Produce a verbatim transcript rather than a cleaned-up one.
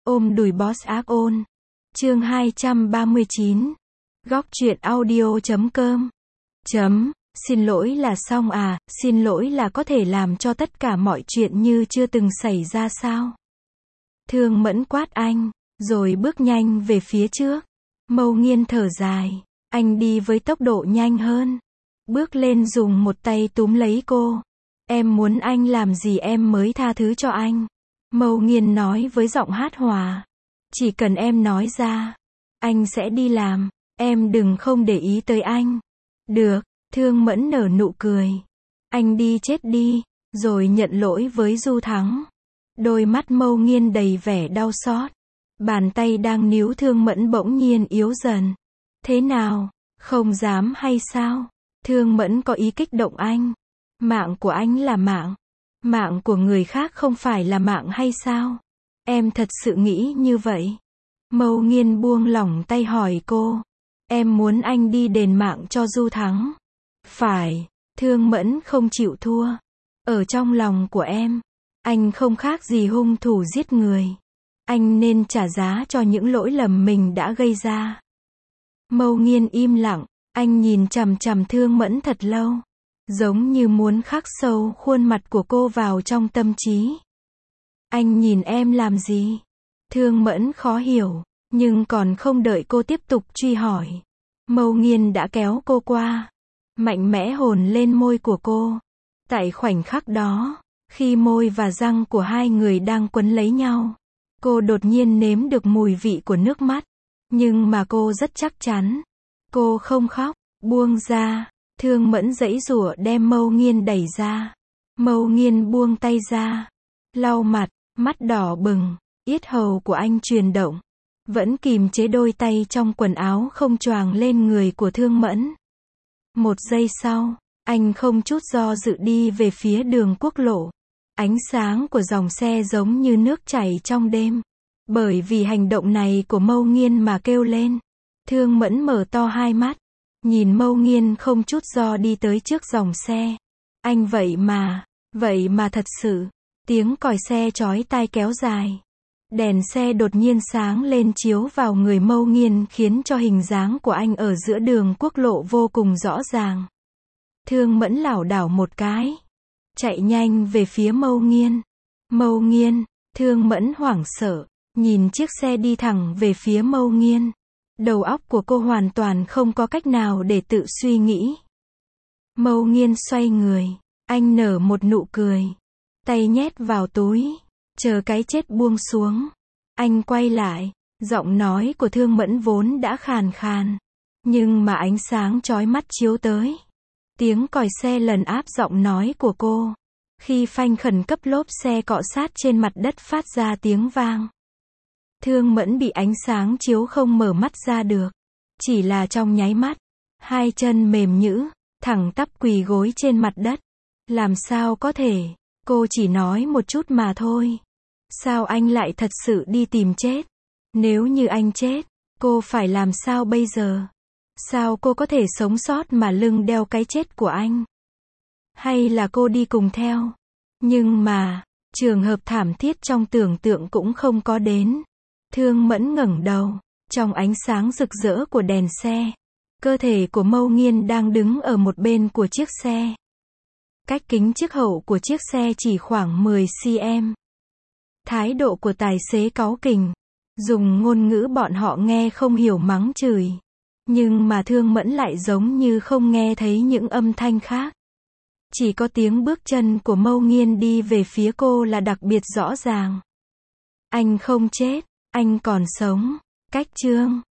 Ôm đùi boss ác ôn. Chương hai trăm ba mươi chín. Góc truyện audio chấm com. Chấm. Xin lỗi là xong à, xin lỗi là có thể làm cho tất cả mọi chuyện như chưa từng xảy ra sao? Thương Mẫn quát anh, rồi bước nhanh về phía trước. Mâu Nghiên thở dài, anh đi với tốc độ nhanh hơn. Bước lên dùng một tay túm lấy cô. Em muốn anh làm gì em mới tha thứ cho anh. Mâu Nghiên nói với giọng hát hòa. Chỉ cần em nói ra, anh sẽ đi làm, em đừng không để ý tới anh. Được, Thương Mẫn nở nụ cười. Anh đi chết đi, rồi nhận lỗi với Du Thắng. Đôi mắt Mâu Nghiên đầy vẻ đau xót. Bàn tay đang níu Thương Mẫn bỗng nhiên yếu dần. Thế nào, không dám hay sao? Thương Mẫn có ý kích động anh. Mạng của anh là mạng. Mạng của người khác không phải là mạng hay sao? Em thật sự nghĩ như vậy? Mâu Nghiên buông lỏng tay hỏi cô. Em muốn anh đi đền mạng cho Du Thắng. Phải, Thương Mẫn không chịu thua. Ở trong lòng của em, anh không khác gì hung thủ giết người. Anh nên trả giá cho những lỗi lầm mình đã gây ra. Mâu Nghiên im lặng, anh nhìn chằm chằm Thương Mẫn thật lâu. Giống như muốn khắc sâu khuôn mặt của cô vào trong tâm trí. Anh nhìn em làm gì? Thương Mẫn khó hiểu, nhưng còn không đợi cô tiếp tục truy hỏi. Mâu Nghiên đã kéo cô qua, mạnh mẽ hôn lên môi của cô. Tại khoảnh khắc đó, khi môi và răng của hai người đang quấn lấy nhau, cô đột nhiên nếm được mùi vị của nước mắt. Nhưng mà cô rất chắc chắn. Cô không khóc, buông ra. Thương Mẫn giãy giụa đem Mâu Nghiên đẩy ra. Mâu Nghiên buông tay ra, lau mặt, mắt đỏ bừng, yết hầu của anh chuyển động, vẫn kìm chế đôi tay trong quần áo không choàng lên người của Thương Mẫn. Một giây sau, anh không chút do dự đi về phía đường quốc lộ. Ánh sáng của dòng xe giống như nước chảy trong đêm. Bởi vì hành động này của Mâu Nghiên mà kêu lên. Thương Mẫn mở to hai mắt, nhìn Mâu Nghiên không chút do đi tới trước dòng xe. Anh vậy mà, vậy mà thật sự. Tiếng còi xe chói tai kéo dài. Đèn xe đột nhiên sáng lên chiếu vào người Mâu Nghiên khiến cho hình dáng của anh ở giữa đường quốc lộ vô cùng rõ ràng. Thương Mẫn lảo đảo một cái, chạy nhanh về phía Mâu Nghiên. Mâu Nghiên, Thương Mẫn hoảng sợ, nhìn chiếc xe đi thẳng về phía Mâu Nghiên. Đầu óc của cô hoàn toàn không có cách nào để tự suy nghĩ. Mâu Nghiên xoay người, anh nở một nụ cười. Tay nhét vào túi, chờ cái chết buông xuống. Anh quay lại, giọng nói của Thương Mẫn vốn đã khàn khàn. Nhưng mà ánh sáng chói mắt chiếu tới. Tiếng còi xe lần áp giọng nói của cô. Khi phanh khẩn cấp lốp xe cọ sát trên mặt đất phát ra tiếng vang. Thương Mẫn bị ánh sáng chiếu không mở mắt ra được. Chỉ là trong nháy mắt, hai chân mềm nhũn, thẳng tắp quỳ gối trên mặt đất. Làm sao có thể, cô chỉ nói một chút mà thôi. Sao anh lại thật sự đi tìm chết? Nếu như anh chết, cô phải làm sao bây giờ? Sao cô có thể sống sót mà lưng đeo cái chết của anh? Hay là cô đi cùng theo? Nhưng mà, trường hợp thảm thiết trong tưởng tượng cũng không có đến. Thương Mẫn ngẩng đầu, trong ánh sáng rực rỡ của đèn xe, cơ thể của Mâu Nghiên đang đứng ở một bên của chiếc xe. Cách kính chiếc hậu của chiếc xe chỉ khoảng mười xăng-ti-mét. Thái độ của tài xế cáu kỉnh, dùng ngôn ngữ bọn họ nghe không hiểu mắng chửi. Nhưng mà Thương Mẫn lại giống như không nghe thấy những âm thanh khác. Chỉ có tiếng bước chân của Mâu Nghiên đi về phía cô là đặc biệt rõ ràng. Anh không chết, anh còn sống. Cách chương